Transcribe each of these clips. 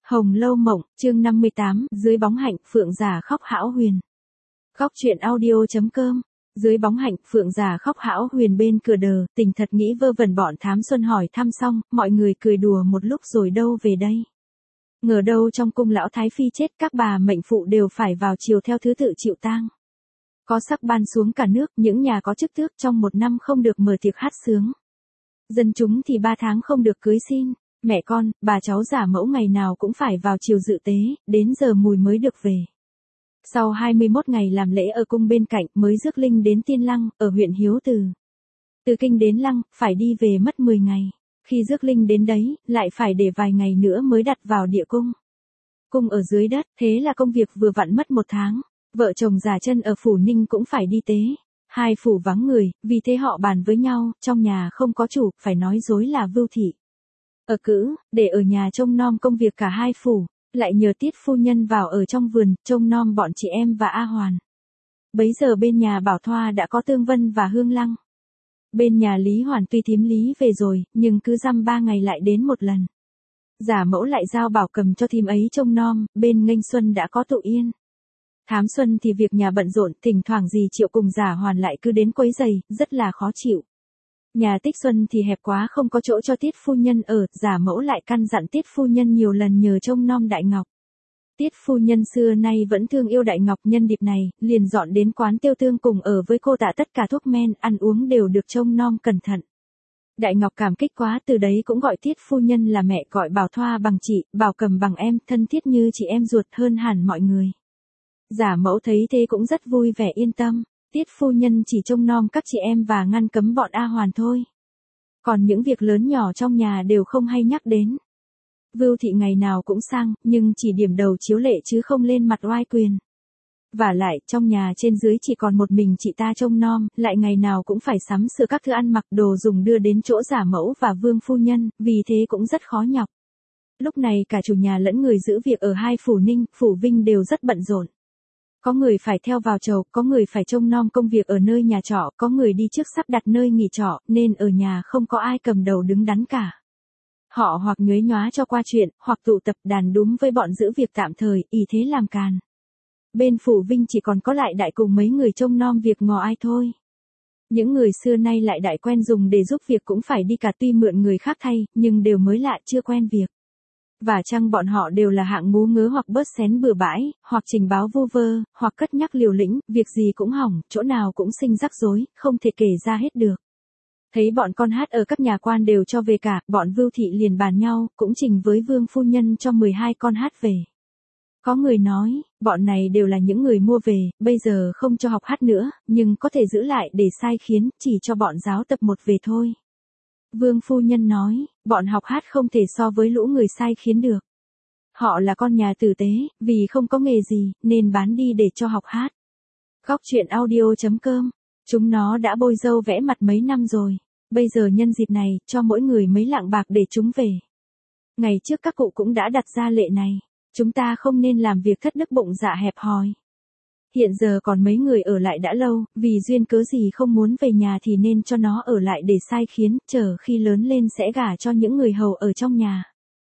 Hồng Lâu Mộng, chương 58, dưới bóng hạnh, phượng giả khóc hão huyền. Khóc chuyện audio.com. Dưới bóng hạnh, phượng giả khóc hão huyền bên cửa đờ, tình thật nghĩ vơ vẩn bọn thám xuân hỏi thăm xong, mọi người cười đùa một lúc rồi đâu về đây. Ngờ đâu trong cung lão thái phi chết, các bà mệnh phụ đều phải vào chiều theo thứ tự chịu tang. Có sắc ban xuống cả nước, những nhà có chức tước trong một năm không được mở tiệc hát sướng. Dân chúng thì 3 tháng không được cưới xin. Mẹ con, bà cháu giả mẫu ngày nào cũng phải vào chiều dự tế, đến giờ mùi mới được về. Sau 21 ngày làm lễ ở cung bên cạnh mới rước linh đến Tiên Lăng, ở huyện Hiếu Từ. Từ kinh đến Lăng, phải đi về mất 10 ngày. Khi rước linh đến đấy, lại phải để vài ngày nữa mới đặt vào địa cung. Cung ở dưới đất, thế là công việc vừa vặn mất 1 tháng. Vợ chồng già chân ở Phủ Ninh cũng phải đi tế. 2 phủ vắng người, vì thế họ bàn với nhau, trong nhà không có chủ, phải nói dối là Vưu Thị. Ở cữ, để ở nhà trông nom công việc cả 2 phủ, lại nhờ Tiết phu nhân vào ở trong vườn, trông nom bọn chị em và A Hoàn. Bấy giờ bên nhà Bảo Thoa đã có Tương Vân và Hương Lăng. Bên nhà Lý Hoàn tuy thím Lý về rồi, nhưng cứ dăm 3 ngày lại đến một lần. Giả mẫu lại giao Bảo Cầm cho thím ấy trông nom, bên Nghênh Xuân đã có Tụ Yên. Thám Xuân thì việc nhà bận rộn, thỉnh thoảng dì Triệu cùng Giả Hoàn lại cứ đến quấy rầy, rất là khó chịu. Nhà Tích Xuân thì hẹp quá không có chỗ cho Tiết phu nhân ở, giả mẫu lại căn dặn Tiết phu nhân nhiều lần nhờ trông nom Đại Ngọc. Tiết phu nhân xưa nay vẫn thương yêu Đại Ngọc, nhân dịp này, liền dọn đến quán Tiêu Tương cùng ở với cô tạ, tất cả thuốc men, ăn uống đều được trông nom cẩn thận. Đại Ngọc cảm kích quá, từ đấy cũng gọi Tiết phu nhân là mẹ, gọi Bảo Thoa bằng chị, Bảo Cầm bằng em, thân thiết như chị em ruột hơn hẳn mọi người. Giả mẫu thấy thế cũng rất vui vẻ yên tâm. Tiết phu nhân chỉ trông nom các chị em và ngăn cấm bọn A Hoàn thôi. Còn những việc lớn nhỏ trong nhà đều không hay nhắc đến. Vưu Thị ngày nào cũng sang, nhưng chỉ điểm đầu chiếu lệ chứ không lên mặt oai quyền. Vả lại, trong nhà trên dưới chỉ còn một mình chị ta trông nom, lại ngày nào cũng phải sắm sửa các thứ ăn mặc đồ dùng đưa đến chỗ giả mẫu và Vương phu nhân, vì thế cũng rất khó nhọc. Lúc này cả chủ nhà lẫn người giữ việc ở 2 phủ Ninh, phủ Vinh đều rất bận rộn. Có người phải theo vào chầu, có người phải trông nom công việc ở nơi nhà trọ, có người đi trước sắp đặt nơi nghỉ trọ, nên ở nhà không có ai cầm đầu đứng đắn cả. Họ hoặc nhuế nhóa cho qua chuyện, hoặc tụ tập đàn đúm với bọn giữ việc tạm thời, ý thế làm càn. Bên phủ Vinh chỉ còn có lại đại cùng mấy người trông nom việc ngò ai thôi. Những người xưa nay lại đại quen dùng để giúp việc cũng phải đi cả, tuy mượn người khác thay, nhưng đều mới lạ chưa quen việc. Và chăng bọn họ đều là hạng ngu ngớ hoặc bớt xén bừa bãi, hoặc trình báo vu vơ, hoặc cất nhắc liều lĩnh, việc gì cũng hỏng, chỗ nào cũng sinh rắc rối, không thể kể ra hết được. Thấy bọn con hát ở các nhà quan đều cho về cả, bọn Vưu Thị liền bàn nhau, cũng trình với Vương phu nhân cho 12 con hát về. Có người nói, bọn này đều là những người mua về, bây giờ không cho học hát nữa, nhưng có thể giữ lại để sai khiến, chỉ cho bọn giáo tập một về thôi. Vương phu nhân nói, bọn học hát không thể so với lũ người sai khiến được. Họ là con nhà tử tế, vì không có nghề gì, nên bán đi để cho học hát. Khóc chuyện audio.com. Chúng nó đã bôi râu vẽ mặt mấy năm rồi. Bây giờ nhân dịp này, cho mỗi người mấy lạng bạc để chúng về. Ngày trước các cụ cũng đã đặt ra lệ này. Chúng ta không nên làm việc thất đức bụng dạ hẹp hòi. Hiện giờ còn mấy người ở lại đã lâu, vì duyên cớ gì không muốn về nhà thì nên cho nó ở lại để sai khiến, chờ khi lớn lên sẽ gả cho những người hầu ở trong nhà.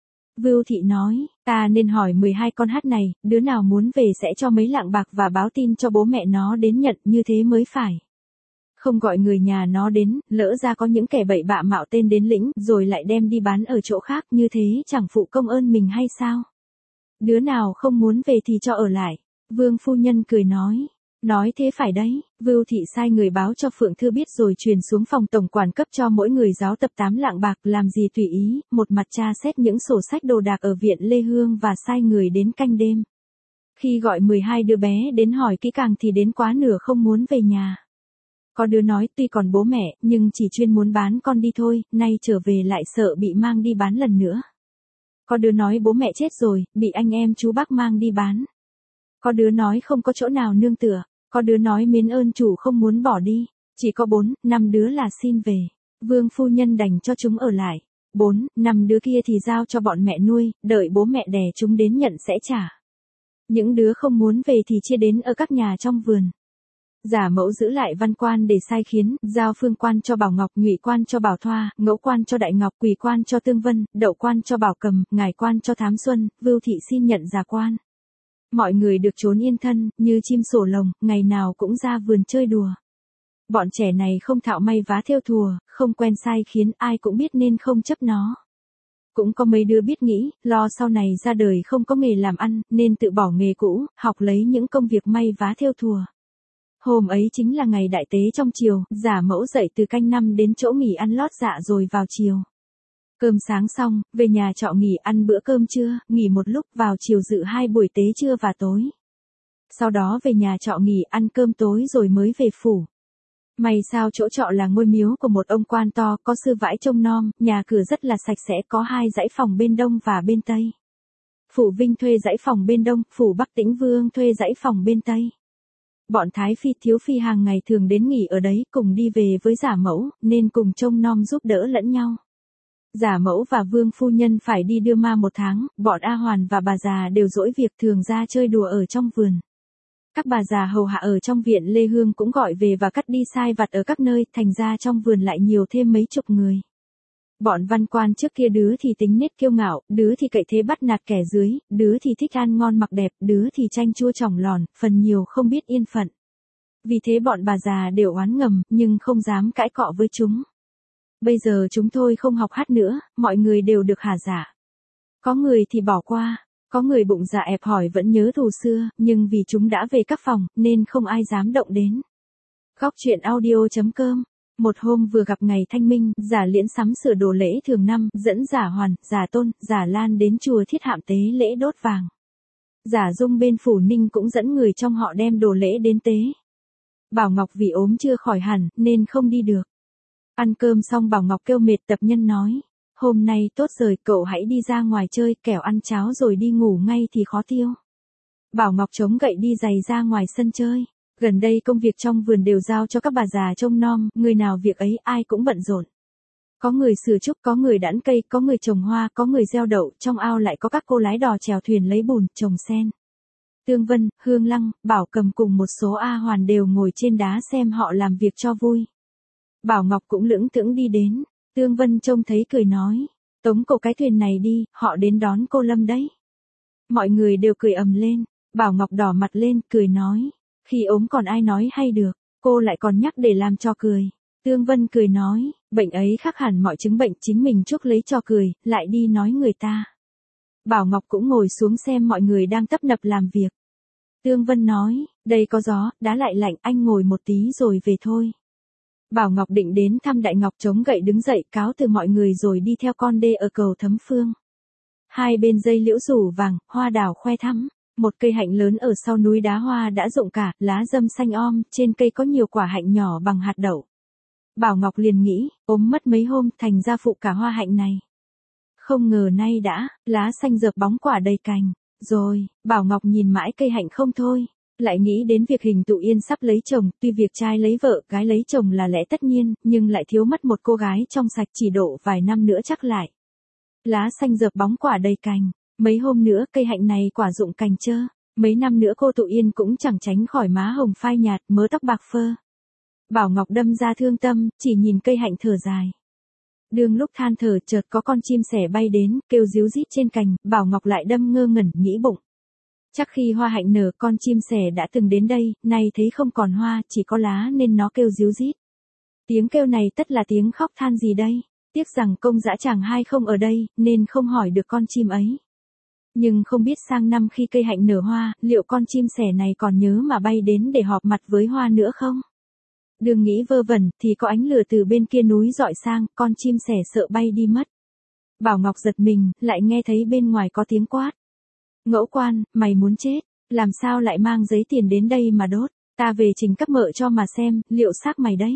Vưu Thị nói, ta nên hỏi 12 con hát này, đứa nào muốn về sẽ cho mấy lạng bạc và báo tin cho bố mẹ nó đến nhận, như thế mới phải. Không gọi người nhà nó đến, lỡ ra có những kẻ bậy bạ mạo tên đến lĩnh, rồi lại đem đi bán ở chỗ khác, như thế chẳng phụ công ơn mình hay sao? Đứa nào không muốn về thì cho ở lại. Vương phu nhân cười nói thế phải đấy. Vưu Thị sai người báo cho Phượng Thư biết rồi truyền xuống phòng tổng quản cấp cho mỗi người giáo tập 8 lạng bạc, làm gì tùy ý, một mặt tra xét những sổ sách đồ đạc ở viện Lê Hương và sai người đến canh đêm. Khi gọi 12 đứa bé đến hỏi kỹ càng thì đến quá nửa không muốn về nhà. Có đứa nói tuy còn bố mẹ, nhưng chỉ chuyên muốn bán con đi thôi, nay trở về lại sợ bị mang đi bán lần nữa. Có đứa nói bố mẹ chết rồi, bị anh em chú bác mang đi bán. Có đứa nói không có chỗ nào nương tựa, có đứa nói mến ơn chủ không muốn bỏ đi, chỉ có 4, 5 đứa là xin về. Vương phu nhân đành cho chúng ở lại. 4, 5 đứa kia thì giao cho bọn mẹ nuôi, đợi bố mẹ đẻ chúng đến nhận sẽ trả. Những đứa không muốn về thì chia đến ở các nhà trong vườn. Giả Mẫu giữ lại Văn quan để sai khiến, giao Phương quan cho Bảo Ngọc, Ngụy quan cho Bảo Thoa, Ngẫu quan cho Đại Ngọc, Quỳ quan cho Tương Vân, Đậu quan cho Bảo Cầm, Ngải quan cho Thám Xuân, Vưu thị xin nhận già quan. Mọi người được trốn yên thân, như chim sổ lồng, ngày nào cũng ra vườn chơi đùa. Bọn trẻ này không thạo may vá thêu thùa, không quen sai khiến, ai cũng biết nên không chấp nó. Cũng có mấy đứa biết nghĩ, lo sau này ra đời không có nghề làm ăn, nên tự bỏ nghề cũ, học lấy những công việc may vá thêu thùa. Hôm ấy chính là ngày đại tế trong chiều, Giả Mẫu dậy từ canh 5 đến chỗ nghỉ ăn lót dạ rồi vào chiều. Cơm sáng xong, về nhà trọ nghỉ ăn bữa cơm trưa, nghỉ một lúc, vào chiều dự 2 buổi tế trưa và tối. Sau đó về nhà trọ nghỉ ăn cơm tối rồi mới về phủ. May sao chỗ trọ là ngôi miếu của một ông quan to, có sư vãi trông nom, nhà cửa rất là sạch sẽ, có 2 dãy phòng bên đông và bên tây. Phủ Vinh thuê dãy phòng bên đông, phủ Bắc Tĩnh Vương thuê dãy phòng bên tây. Bọn Thái Phi Thiếu Phi hàng ngày thường đến nghỉ ở đấy, cùng đi về với Giả Mẫu, nên cùng trông nom giúp đỡ lẫn nhau. Giả Mẫu và Vương phu nhân phải đi đưa ma 1 tháng, bọn A Hoàn và bà già đều dỗi việc thường ra chơi đùa ở trong vườn. Các bà già hầu hạ ở trong viện Lê Hương cũng gọi về và cắt đi sai vặt ở các nơi, thành ra trong vườn lại nhiều thêm mấy chục người. Bọn văn quan trước kia đứa thì tính nết kiêu ngạo, đứa thì cậy thế bắt nạt kẻ dưới, đứa thì thích ăn ngon mặc đẹp, đứa thì chanh chua chỏng lòn, phần nhiều không biết yên phận. Vì thế bọn bà già đều oán ngầm, nhưng không dám cãi cọ với chúng. Bây giờ chúng tôi không học hát nữa, mọi người đều được hả dạ. Có người thì bỏ qua, có người bụng dạ ẹp hỏi vẫn nhớ thù xưa, nhưng vì chúng đã về các phòng, nên không ai dám động đến. Góc truyện audio.com. Một hôm vừa gặp ngày Thanh Minh, Giả Liễn sắm sửa đồ lễ thường năm, dẫn Giả Hoàn, Giả Tôn, Giả Lan đến chùa Thiết Hạm tế lễ đốt vàng. Giả Dung bên phủ Ninh cũng dẫn người trong họ đem đồ lễ đến tế. Bảo Ngọc vì ốm chưa khỏi hẳn, nên không đi được. Ăn cơm xong Bảo Ngọc kêu mệt, tập nhân nói, hôm nay tốt rồi, cậu hãy đi ra ngoài chơi, kẻo ăn cháo rồi đi ngủ ngay thì khó tiêu. Bảo Ngọc chống gậy đi giày ra ngoài sân chơi. Gần đây công việc trong vườn đều giao cho các bà già trông nom, người nào việc ấy ai cũng bận rộn. Có người sửa trúc, có người đẵn cây, có người trồng hoa, có người gieo đậu, trong ao lại có các cô lái đò chèo thuyền lấy bùn, trồng sen. Tương Vân, Hương Lăng, Bảo Cầm cùng một số A Hoàn đều ngồi trên đá xem họ làm việc cho vui. Bảo Ngọc cũng lững thững đi đến, Tương Vân trông thấy cười nói, tống cổ cái thuyền này đi, họ đến đón cô Lâm đấy. Mọi người đều cười ầm lên, Bảo Ngọc đỏ mặt lên, cười nói, khi ốm còn ai nói hay được, cô lại còn nhắc để làm cho cười. Tương Vân cười nói, bệnh ấy khác hẳn mọi chứng bệnh, chính mình chuốc lấy cho cười, lại đi nói người ta. Bảo Ngọc cũng ngồi xuống xem mọi người đang tấp nập làm việc. Tương Vân nói, đây có gió, đá lại lạnh, anh ngồi một tí rồi về thôi. Bảo Ngọc định đến thăm Đại Ngọc, chống gậy đứng dậy cáo từ mọi người rồi đi theo con đê ở cầu Thấm Phương. Hai bên dây liễu rủ vàng, hoa đào khoe thắm. Một cây hạnh lớn ở sau núi đá hoa đã rụng cả, lá râm xanh trên cây có nhiều quả hạnh nhỏ bằng hạt đậu. Bảo Ngọc liền nghĩ, ốm mất mấy hôm, thành ra phụ cả hoa hạnh này. Không ngờ nay đã, lá xanh rợp bóng quả đầy cành. Rồi, Bảo Ngọc nhìn mãi cây hạnh không thôi, lại nghĩ đến việc Hình Tụ Yên sắp lấy chồng, tuy việc trai lấy vợ, gái lấy chồng là lẽ tất nhiên, nhưng lại thiếu mất một cô gái trong sạch, chỉ độ vài năm nữa chắc lại. Lá xanh rợp bóng quả đầy cành. Mấy hôm nữa cây hạnh này quả rụng cành trơ, mấy năm nữa cô Tụ Yên cũng chẳng tránh khỏi má hồng phai nhạt, mớ tóc bạc phơ. Bảo Ngọc đâm ra thương tâm, chỉ nhìn cây hạnh thở dài. Đương lúc than thở chợt có con chim sẻ bay đến, kêu ríu rít trên cành, Bảo Ngọc lại đâm ngơ ngẩn, nghĩ bụng. Chắc khi hoa hạnh nở con chim sẻ đã từng đến đây, nay thấy không còn hoa, chỉ có lá nên nó kêu ríu rít. Tiếng kêu này tất là tiếng khóc than gì đây? Tiếc rằng công dã chàng hai không ở đây, nên không hỏi được con chim ấy. Nhưng không biết sang năm khi cây hạnh nở hoa, liệu con chim sẻ này còn nhớ mà bay đến để họp mặt với hoa nữa không? Đừng nghĩ vơ vẩn, thì có ánh lửa từ bên kia núi dọi sang, con chim sẻ sợ bay đi mất. Bảo Ngọc giật mình, lại nghe thấy bên ngoài có tiếng quát. Ngẫu quan, mày muốn chết, làm sao lại mang giấy tiền đến đây mà đốt, ta về trình cấp mợ cho mà xem, liệu xác mày đấy.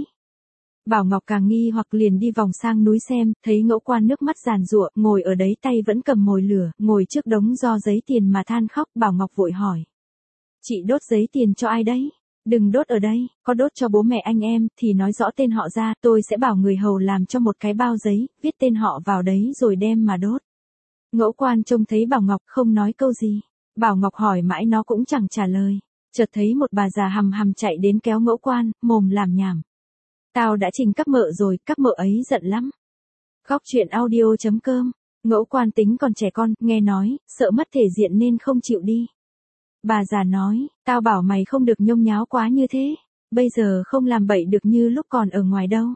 Bảo Ngọc càng nghi hoặc liền đi vòng sang núi xem, thấy Ngẫu Quan nước mắt giàn giụa, ngồi ở đấy tay vẫn cầm mồi lửa, ngồi trước đống do giấy tiền mà than khóc. Bảo Ngọc vội hỏi. Chị đốt giấy tiền cho ai đấy? Đừng đốt ở đây, có đốt cho bố mẹ anh em, thì nói rõ tên họ ra, tôi sẽ bảo người hầu làm cho một cái bao giấy, viết tên họ vào đấy rồi đem mà đốt. Ngẫu Quan trông thấy Bảo Ngọc không nói câu gì. Bảo Ngọc hỏi mãi nó cũng chẳng trả lời. chợt thấy một bà già hầm hầm chạy đến kéo Ngẫu Quan, mồm làm nhảm. Tao đã trình các mợ rồi, các mợ ấy giận lắm. Góc truyện audio.com. Ngẫu Quan tính còn trẻ con, nghe nói, sợ mất thể diện nên không chịu đi. Bà già nói, tao bảo mày không được nhông nháo quá như thế, bây giờ không làm bậy được như lúc còn ở ngoài đâu.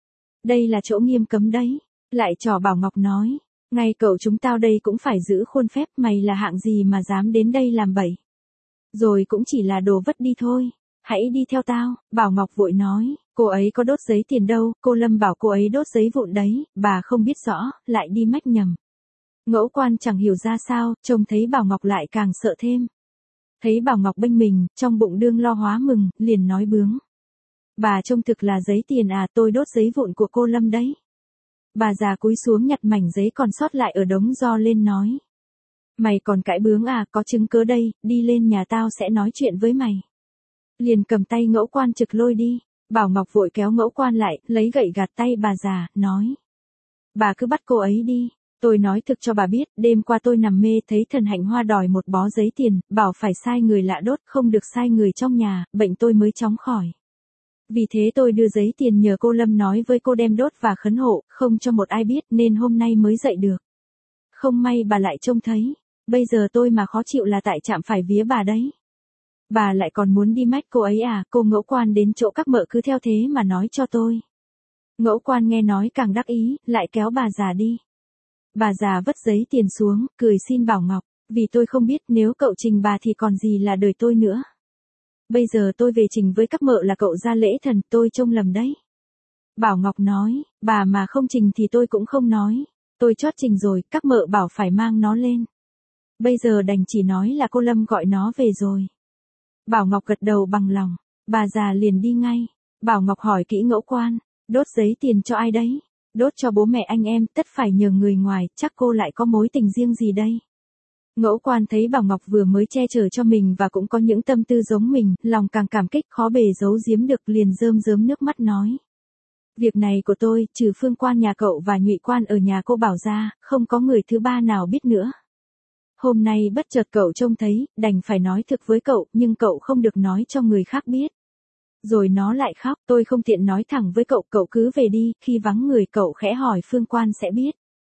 Đây là chỗ nghiêm cấm đấy. Lại trò Bảo Ngọc nói, ngay cậu chúng tao đây cũng phải giữ khuôn phép, mày là hạng gì mà dám đến đây làm bậy. Rồi cũng chỉ là đồ vất đi thôi, hãy đi theo tao. Bảo Ngọc vội nói, cô ấy có đốt giấy tiền đâu, cô Lâm bảo cô ấy đốt giấy vụn đấy, bà không biết rõ, lại đi mách nhầm. Ngẫu Quan chẳng hiểu ra sao, trông thấy Bảo Ngọc lại càng sợ thêm. Thấy Bảo Ngọc bênh mình, trong bụng đương lo hóa mừng, liền nói bướng. Bà trông thực là giấy tiền à, tôi đốt giấy vụn của cô Lâm đấy. Bà già cúi xuống nhặt mảnh giấy còn sót lại ở đống ro lên nói. Mày còn cãi bướng à, có chứng cớ đây, đi lên nhà tao sẽ nói chuyện với mày. Liền cầm tay Ngẫu Quan trực lôi đi. Bảo Ngọc vội kéo Ngẫu Quan lại, lấy gậy gạt tay bà già, nói. Bà cứ bắt cô ấy đi. Tôi nói thực cho bà biết, đêm qua tôi nằm mê thấy thần Hạnh Hoa đòi một bó giấy tiền, bảo phải sai người lạ đốt, không được sai người trong nhà, bệnh tôi mới chóng khỏi. Vì thế tôi đưa giấy tiền nhờ cô Lâm nói với cô đem đốt và khấn hộ, không cho một ai biết nên hôm nay mới dậy được. Không may bà lại trông thấy, bây giờ tôi mà khó chịu là tại chạm phải vía bà đấy. Bà lại còn muốn đi mách cô ấy à, cô Ngẫu Quan đến chỗ các mợ cứ theo thế mà nói cho tôi. Ngẫu Quan nghe nói càng đắc ý, lại kéo bà già đi. Bà già vất giấy tiền xuống, cười xin Bảo Ngọc, vì tôi không biết nếu cậu trình bà thì còn gì là đời tôi nữa. Bây giờ tôi về trình với các mợ là cậu ra lễ thần, tôi trông lầm đấy. Bảo Ngọc nói, bà mà không trình thì tôi cũng không nói. Tôi chót trình rồi, các mợ bảo phải mang nó lên. Bây giờ đành chỉ nói là cô Lâm gọi nó về rồi. Bảo Ngọc gật đầu bằng lòng, bà già liền đi ngay. Bảo Ngọc hỏi kỹ Ngẫu Quan, đốt giấy tiền cho ai đấy? Đốt cho bố mẹ anh em, tất phải nhờ người ngoài, chắc cô lại có mối tình riêng gì đây? Ngẫu Quan thấy Bảo Ngọc vừa mới che chở cho mình và cũng có những tâm tư giống mình, lòng càng cảm kích khó bề giấu giếm được, liền rơm rớm nước mắt nói. Việc này của tôi, trừ Phương Quan nhà cậu và Nhụy Quan ở nhà cô Bảo ra, không có người thứ ba nào biết nữa. Hôm nay bất chợt cậu trông thấy, đành phải nói thực với cậu, nhưng cậu không được nói cho người khác biết. Rồi nó lại khóc, tôi không tiện nói thẳng với cậu, cậu cứ về đi, khi vắng người cậu khẽ hỏi Phương Quan sẽ biết.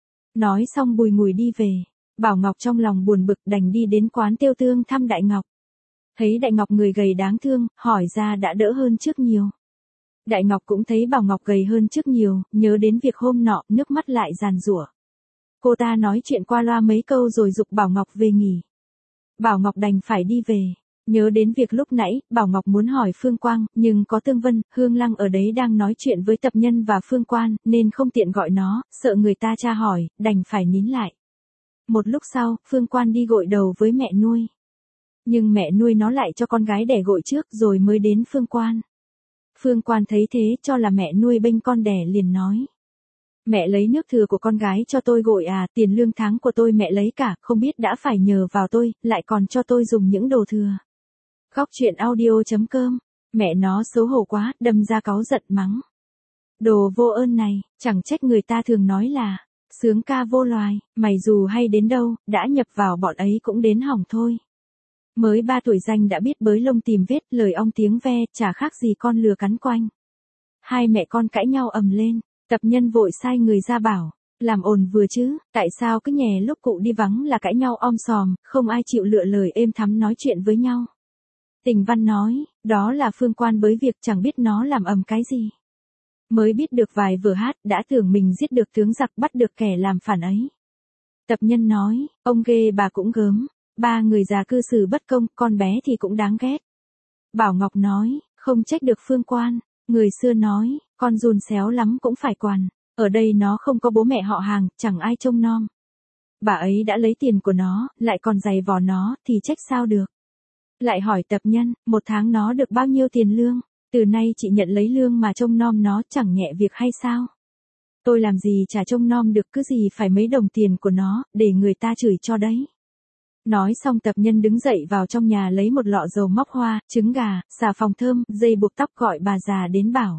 Nói xong bùi ngùi đi về. Bảo Ngọc trong lòng buồn bực đành đi đến quán Tiêu Tương thăm Đại Ngọc. Thấy Đại Ngọc người gầy đáng thương, hỏi ra đã đỡ hơn trước nhiều. Đại Ngọc cũng thấy Bảo Ngọc gầy hơn trước nhiều, nhớ đến việc hôm nọ, nước mắt lại giàn giụa. Cô ta nói chuyện qua loa mấy câu rồi giục Bảo Ngọc về nghỉ. Bảo Ngọc đành phải đi về. Nhớ đến việc lúc nãy, Bảo Ngọc muốn hỏi Phương Quang, nhưng có Tương Vân, Hương Lăng ở đấy đang nói chuyện với Tập Nhân và Phương Quan, nên không tiện gọi nó, sợ người ta tra hỏi, đành phải nín lại. Một lúc sau, Phương Quan đi gội đầu với mẹ nuôi. Nhưng mẹ nuôi nó lại cho con gái đẻ gội trước rồi mới đến Phương Quan. Phương Quan thấy thế cho là mẹ nuôi bênh con đẻ liền nói. Mẹ lấy nước thừa của con gái cho tôi gội à, tiền lương tháng của tôi mẹ lấy cả, không biết đã phải nhờ vào tôi, lại còn cho tôi dùng những đồ thừa. Góc truyện audio.com, mẹ nó xấu hổ quá, đâm ra cáu giận mắng. Đồ vô ơn này, chẳng trách người ta thường nói là, sướng ca vô loài, mày dù hay đến đâu, đã nhập vào bọn ấy cũng đến hỏng thôi. Mới 3 tuổi danh đã biết bới lông tìm vết, lời ong tiếng ve, chả khác gì con lừa cắn quanh. Hai mẹ con cãi nhau ầm lên, Tập Nhân vội sai người ra bảo, làm ồn vừa chứ, tại sao cứ nhè lúc cụ đi vắng là cãi nhau om sòm, không ai chịu lựa lời êm thắm nói chuyện với nhau. Tình Văn nói, đó là Phương Quan bới việc chẳng biết nó làm ầm cái gì. Mới biết được vài vừa hát, đã tưởng mình giết được tướng giặc bắt được kẻ làm phản ấy. Tập Nhân nói, ông ghê bà cũng gớm, ba người già cư xử bất công, con bé thì cũng đáng ghét. Bảo Ngọc nói, không trách được Phương Quan, người xưa nói, con giun xéo lắm cũng phải quằn, ở đây nó không có bố mẹ họ hàng, chẳng ai trông nom. Bà ấy đã lấy tiền của nó, lại còn giày vò nó, thì trách sao được. Lại hỏi Tập Nhân, một tháng nó được bao nhiêu tiền lương, từ nay chị nhận lấy lương mà trông nom nó chẳng nhẹ việc hay sao? Tôi làm gì chả trông nom được, cứ gì phải mấy đồng tiền của nó, để người ta chửi cho đấy. Nói xong Tập Nhân đứng dậy vào trong nhà lấy một lọ dầu móc hoa, trứng gà, xà phòng thơm, dây buộc tóc gọi bà già đến bảo.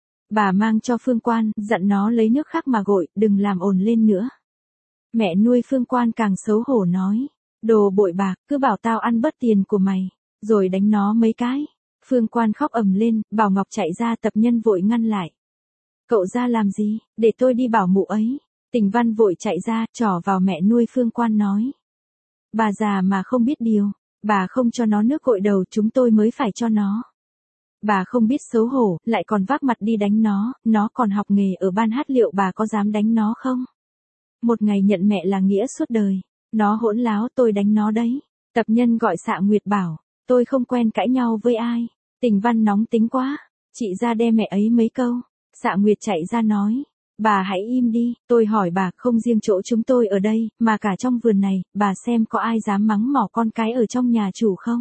Bà mang cho Phương Quan, dặn nó lấy nước khác mà gội, đừng làm ồn lên nữa. Mẹ nuôi Phương Quan càng xấu hổ nói, đồ bội bạc, cứ bảo tao ăn bớt tiền của mày. rồi đánh nó mấy cái. Phương Quan khóc ầm lên, Bảo Ngọc chạy ra, Tập Nhân vội ngăn lại. Cậu ra làm gì, để tôi đi bảo mụ ấy. Tình Văn vội chạy ra, trỏ vào mẹ nuôi Phương Quan nói. Bà già mà không biết điều, bà không cho nó nước gội đầu chúng tôi mới phải cho nó. Bà không biết xấu hổ, lại còn vác mặt đi đánh nó còn học nghề ở ban hát, liệu bà có dám đánh nó không? Một ngày nhận mẹ là nghĩa suốt đời, nó hỗn láo tôi đánh nó đấy. Tập Nhân gọi Xạ Nguyệt bảo, tôi không quen cãi nhau với ai. Tình Văn nóng tính quá, chị ra đe mẹ ấy mấy câu. Xạ Nguyệt chạy ra nói, bà hãy im đi, tôi hỏi bà, không riêng chỗ chúng tôi ở đây, mà cả trong vườn này, bà xem có ai dám mắng mỏ con cái ở trong nhà chủ không?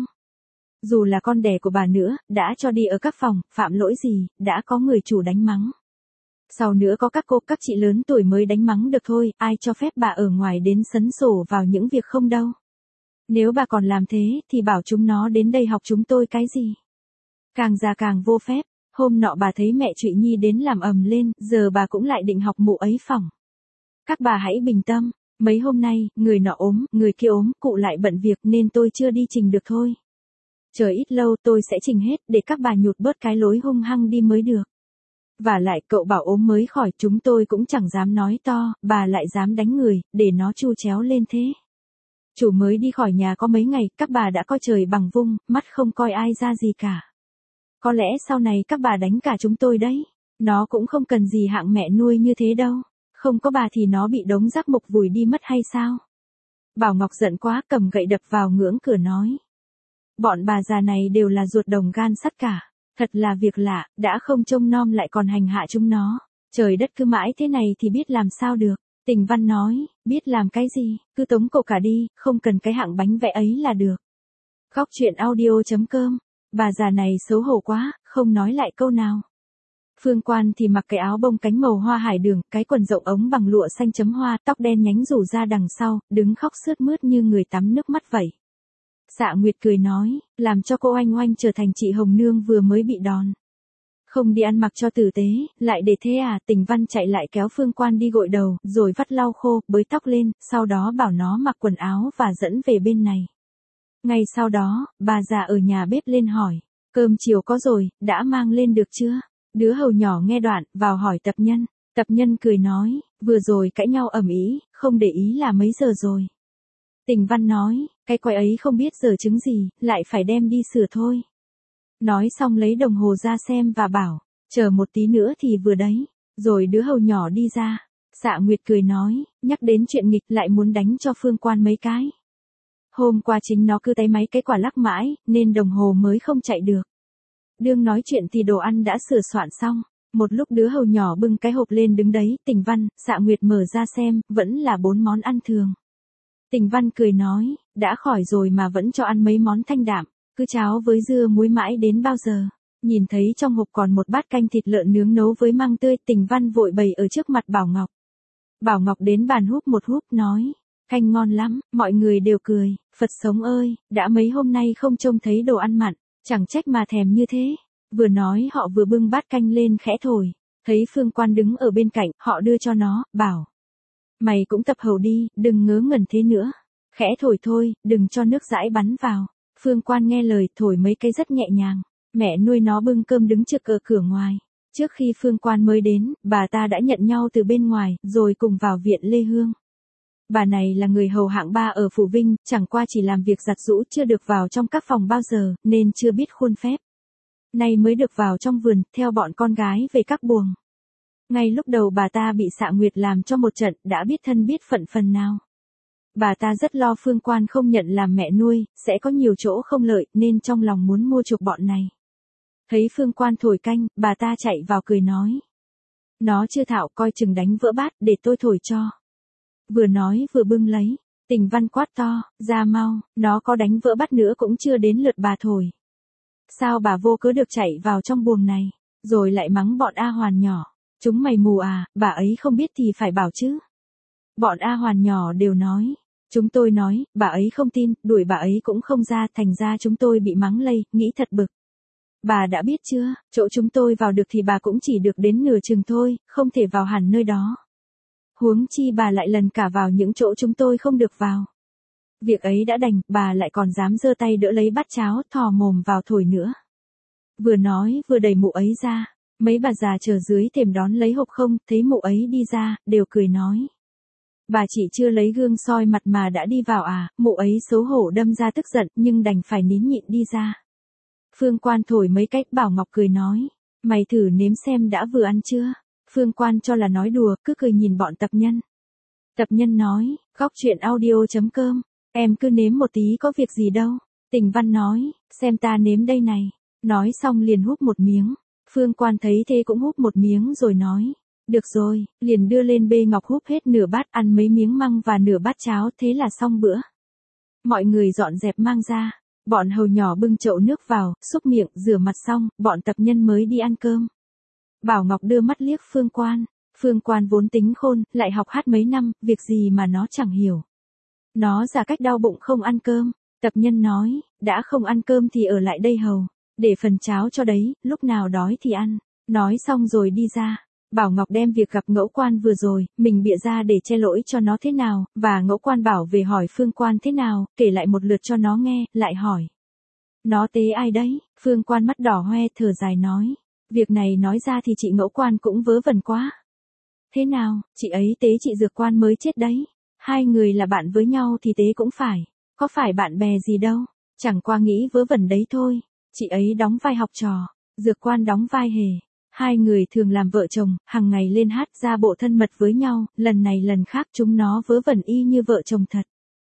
Dù là con đẻ của bà nữa, đã cho đi ở các phòng, phạm lỗi gì, đã có người chủ đánh mắng. Sau nữa có các cô, các chị lớn tuổi mới đánh mắng được thôi, ai cho phép bà ở ngoài đến sấn sổ vào những việc không đâu. Nếu bà còn làm thế, thì bảo chúng nó đến đây học chúng tôi cái gì? Càng già càng vô phép. Hôm nọ bà thấy mẹ Trụy Nhi đến làm ầm lên, giờ bà cũng lại định học mụ ấy phỏng. Các bà hãy bình tâm, mấy hôm nay, người nọ ốm, người kia ốm, cụ lại bận việc nên tôi chưa đi trình được thôi. Chờ ít lâu tôi sẽ trình hết để các bà nhụt bớt cái lối hung hăng đi mới được. Và lại cậu bảo ốm mới khỏi, chúng tôi cũng chẳng dám nói to, bà lại dám đánh người, để nó chu chéo lên thế. Chủ mới đi khỏi nhà có mấy ngày, các bà đã coi trời bằng vung, mắt không coi ai ra gì cả. Có lẽ sau này các bà đánh cả chúng tôi đấy. Nó cũng không cần gì hạng mẹ nuôi như thế đâu. Không có bà thì nó bị đống rác mục vùi đi mất hay sao? Bảo Ngọc giận quá, cầm gậy đập vào ngưỡng cửa nói. Bọn bà già này đều là ruột đồng gan sắt cả. Thật là việc lạ, đã không trông nom lại còn hành hạ chúng nó. Trời đất cứ mãi thế này thì biết làm sao được. Tình Văn nói, biết làm cái gì, cứ tống cậu cả đi, không cần cái hạng bánh vẽ ấy là được. Khóc chuyện audio.com. Bà già này xấu hổ quá, không nói lại câu nào. Phương Quan thì mặc cái áo bông cánh màu hoa hải đường, cái quần rộng ống bằng lụa xanh chấm hoa, tóc đen nhánh rủ ra đằng sau, đứng khóc sướt mướt như người tắm nước mắt vậy. Xạ Nguyệt cười nói, làm cho cô oanh oanh trở thành chị Hồng Nương vừa mới bị đòn. Không đi ăn mặc cho tử tế, lại để thế à? Tình Văn chạy lại kéo Phương Quan đi gội đầu, rồi vắt lau khô, bới tóc lên, sau đó bảo nó mặc quần áo và dẫn về bên này. Ngay sau đó, bà già ở nhà bếp lên hỏi, cơm chiều có rồi, đã mang lên được chưa? Đứa hầu nhỏ nghe đoạn, vào hỏi Tập Nhân. Tập Nhân cười nói, vừa rồi cãi nhau ầm ĩ, không để ý là mấy giờ rồi. Tình Văn nói, cái quái ấy không biết giờ chứng gì, lại phải đem đi sửa thôi. Nói xong lấy đồng hồ ra xem và bảo, chờ một tí nữa thì vừa đấy. Rồi đứa hầu nhỏ đi ra. Xạ Nguyệt cười nói, nhắc đến chuyện nghịch lại muốn đánh cho Phương Quan mấy cái. Hôm qua chính nó cứ tay máy cái quả lắc mãi, nên đồng hồ mới không chạy được. Đương nói chuyện thì đồ ăn đã sửa soạn xong. Một lúc đứa hầu nhỏ bưng cái hộp lên đứng đấy, Tình Văn, Xạ Nguyệt mở ra xem, vẫn là 4 món ăn thường. Tình Văn cười nói, đã khỏi rồi mà vẫn cho ăn mấy món thanh đạm, cứ cháo với dưa muối mãi đến bao giờ. Nhìn thấy trong hộp còn một bát canh thịt lợn nướng nấu với măng tươi, Tình Văn vội bày ở trước mặt Bảo Ngọc. Bảo Ngọc đến bàn húp một húp nói, canh ngon lắm, mọi người đều cười, Phật sống ơi, đã mấy hôm nay không trông thấy đồ ăn mặn, chẳng trách mà thèm như thế. Vừa nói họ vừa bưng bát canh lên khẽ thổi, thấy Phương Quan đứng ở bên cạnh, họ đưa cho nó, bảo. Mày cũng tập hầu đi, đừng ngớ ngẩn thế nữa. Khẽ thổi thôi, đừng cho nước dãi bắn vào. Phương Quan nghe lời, thổi mấy cây rất nhẹ nhàng. Mẹ nuôi nó bưng cơm đứng trực ở cửa ngoài. Trước khi Phương Quan mới đến, bà ta đã nhận nhau từ bên ngoài, rồi cùng vào viện Lê Hương. Bà này là người hầu hạng 3 ở Phủ Vinh, chẳng qua chỉ làm việc giặt giũ, chưa được vào trong các phòng bao giờ, nên chưa biết khuôn phép. Nay mới được vào trong vườn, theo bọn con gái về các buồng. Ngay lúc đầu bà ta bị Xạ Nguyệt làm cho một trận, đã biết thân biết phận phần nào. Bà ta rất lo Phương Quan không nhận làm mẹ nuôi, sẽ có nhiều chỗ không lợi, nên trong lòng muốn mua chuộc bọn này. Thấy Phương Quan thổi canh, bà ta chạy vào cười nói. Nó chưa thạo, coi chừng đánh vỡ bát, để tôi thổi cho. Vừa nói vừa bưng lấy. Tình Văn quát to, ra mau, nó có đánh vỡ bát nữa cũng chưa đến lượt bà thổi. Sao bà vô cớ được chạy vào trong buồng này, rồi lại mắng bọn A Hoàn nhỏ. Chúng mày mù à, bà ấy không biết thì phải bảo chứ. Bọn A Hoàn nhỏ đều nói. Chúng tôi nói, bà ấy không tin, đuổi bà ấy cũng không ra, thành ra chúng tôi bị mắng lây, nghĩ thật bực. Bà đã biết chưa, chỗ chúng tôi vào được thì bà cũng chỉ được đến nửa chừng thôi, không thể vào hẳn nơi đó. Huống chi bà lại lần cả vào những chỗ chúng tôi không được vào. Việc ấy đã đành, bà lại còn dám giơ tay đỡ lấy bát cháo, thò mồm vào thổi nữa. Vừa nói vừa đẩy mụ ấy ra. Mấy bà già chờ dưới thềm đón lấy hộp không, thấy mụ ấy đi ra, đều cười nói. Bà chị chưa lấy gương soi mặt mà đã đi vào à, mụ ấy xấu hổ đâm ra tức giận nhưng đành phải nín nhịn đi ra. Phương Quan thổi mấy cách, Bảo Ngọc cười nói. Mày thử nếm xem đã vừa ăn chưa? Phương Quan cho là nói đùa, cứ cười nhìn bọn tập nhân. Tập nhân nói, góc chuyện audio.com, em cứ nếm một tí có việc gì đâu. Tình Văn nói, xem ta nếm đây này. Nói xong liền húp một miếng. Phương Quan thấy thế cũng húp một miếng rồi nói. Được rồi, liền đưa lên bê ngọc húp hết nửa bát, ăn mấy miếng măng và nửa bát cháo, thế là xong bữa. Mọi người dọn dẹp mang ra. Bọn hầu nhỏ bưng chậu nước vào, xúc miệng, rửa mặt xong, bọn tập nhân mới đi ăn cơm. Bảo Ngọc đưa mắt liếc Phương Quan. Phương Quan vốn tính khôn, lại học hát mấy năm, việc gì mà nó chẳng hiểu. Nó giả cách đau bụng không ăn cơm. Tập nhân nói, đã không ăn cơm thì ở lại đây hầu. Để phần cháo cho đấy, lúc nào đói thì ăn. Nói xong rồi đi ra. Bảo Ngọc đem việc gặp Ngẫu Quan vừa rồi, mình bịa ra để che lỗi cho nó thế nào, và Ngẫu Quan bảo về hỏi Phương Quan thế nào, kể lại một lượt cho nó nghe, lại hỏi. Nó tế ai đấy? Phương Quan mắt đỏ hoe thở dài nói. Việc này nói ra thì chị Ngẫu Quan cũng vớ vẩn quá. Thế nào, chị ấy tế chị Dược Quan mới chết đấy. Hai người là bạn với nhau thì tế cũng phải. Có phải bạn bè gì đâu. Chẳng qua nghĩ vớ vẩn đấy thôi. Chị ấy đóng vai học trò. Dược Quan đóng vai hề. Hai người thường làm vợ chồng, hàng ngày lên hát ra bộ thân mật với nhau, lần này lần khác chúng nó vớ vẩn y như vợ chồng thật.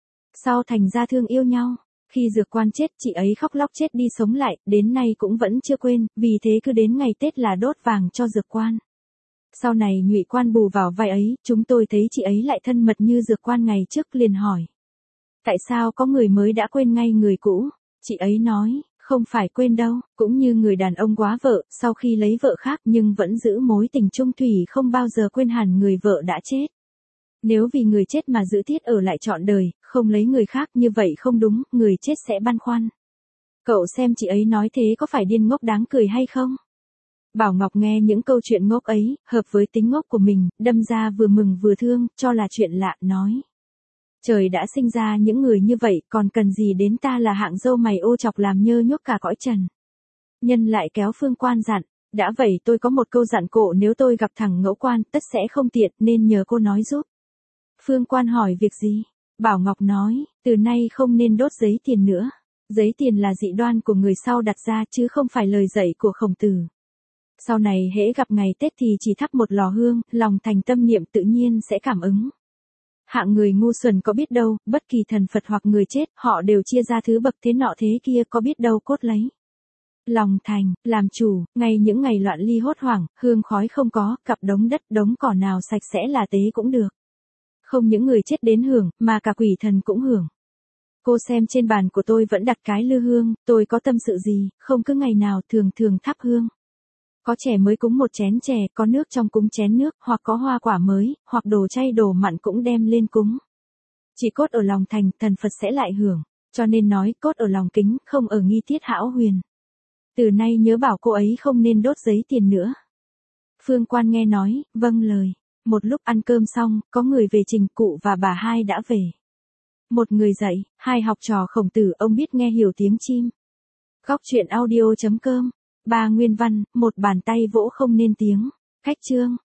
Sau thành ra thương yêu nhau. Khi Dược Quan chết, chị ấy khóc lóc chết đi sống lại, đến nay cũng vẫn chưa quên, vì thế cứ đến ngày Tết là đốt vàng cho Dược Quan. Sau này Nhụy Quan bù vào vai ấy, chúng tôi thấy chị ấy lại thân mật như Dược Quan ngày trước liền hỏi. Tại sao có người mới đã quên ngay người cũ? Chị ấy nói, không phải quên đâu, cũng như người đàn ông quá vợ, sau khi lấy vợ khác nhưng vẫn giữ mối tình chung thủy không bao giờ quên hẳn người vợ đã chết. Nếu vì người chết mà giữ thiết ở lại trọn đời, không lấy người khác như vậy không đúng, người chết sẽ băn khoăn. Cậu xem chị ấy nói thế có phải điên ngốc đáng cười hay không? Bảo Ngọc nghe những câu chuyện ngốc ấy, hợp với tính ngốc của mình, đâm ra vừa mừng vừa thương, cho là chuyện lạ, nói. Trời đã sinh ra những người như vậy, còn cần gì đến ta là hạng dâu mày ô chọc làm nhơ nhuốc cả cõi trần. Nhân lại kéo Phương Quan dặn, đã vậy tôi có một câu dặn cộ, nếu tôi gặp thằng Ngẫu Quan tất sẽ không tiện nên nhờ cô nói giúp. Phương Quan hỏi việc gì? Bảo Ngọc nói, từ nay không nên đốt giấy tiền nữa. Giấy tiền là dị đoan của người sau đặt ra chứ không phải lời dạy của Khổng Tử. Sau này hễ gặp ngày Tết thì chỉ thắp một lò hương, lòng thành tâm niệm tự nhiên sẽ cảm ứng. Hạng người ngu xuẩn có biết đâu, bất kỳ thần Phật hoặc người chết, họ đều chia ra thứ bậc thế nọ thế kia có biết đâu cốt lấy. Lòng thành, làm chủ, ngay những ngày loạn ly hốt hoảng, hương khói không có, cặp đống đất đống cỏ nào sạch sẽ là tế cũng được. Không những người chết đến hưởng, mà cả quỷ thần cũng hưởng. Cô xem trên bàn của tôi vẫn đặt cái lư hương, tôi có tâm sự gì, không cứ ngày nào thường thường thắp hương. Có chè mới cúng một chén chè, có nước trong cúng chén nước, hoặc có hoa quả mới, hoặc đồ chay đồ mặn cũng đem lên cúng. Chỉ cốt ở lòng thành, thần Phật sẽ lại hưởng. Cho nên nói, cốt ở lòng kính, không ở nghi tiết hão huyền. Từ nay nhớ bảo cô ấy không nên đốt giấy tiền nữa. Phương Quan nghe nói, vâng lời. Một lúc ăn cơm xong, có người về trình, cụ và bà hai đã về. Một người dạy, hai học trò Khổng Tử, ông biết nghe hiểu tiếng chim. Góc chuyện audio.com, 3 nguyên văn, một bàn tay vỗ không nên tiếng. Khách chương.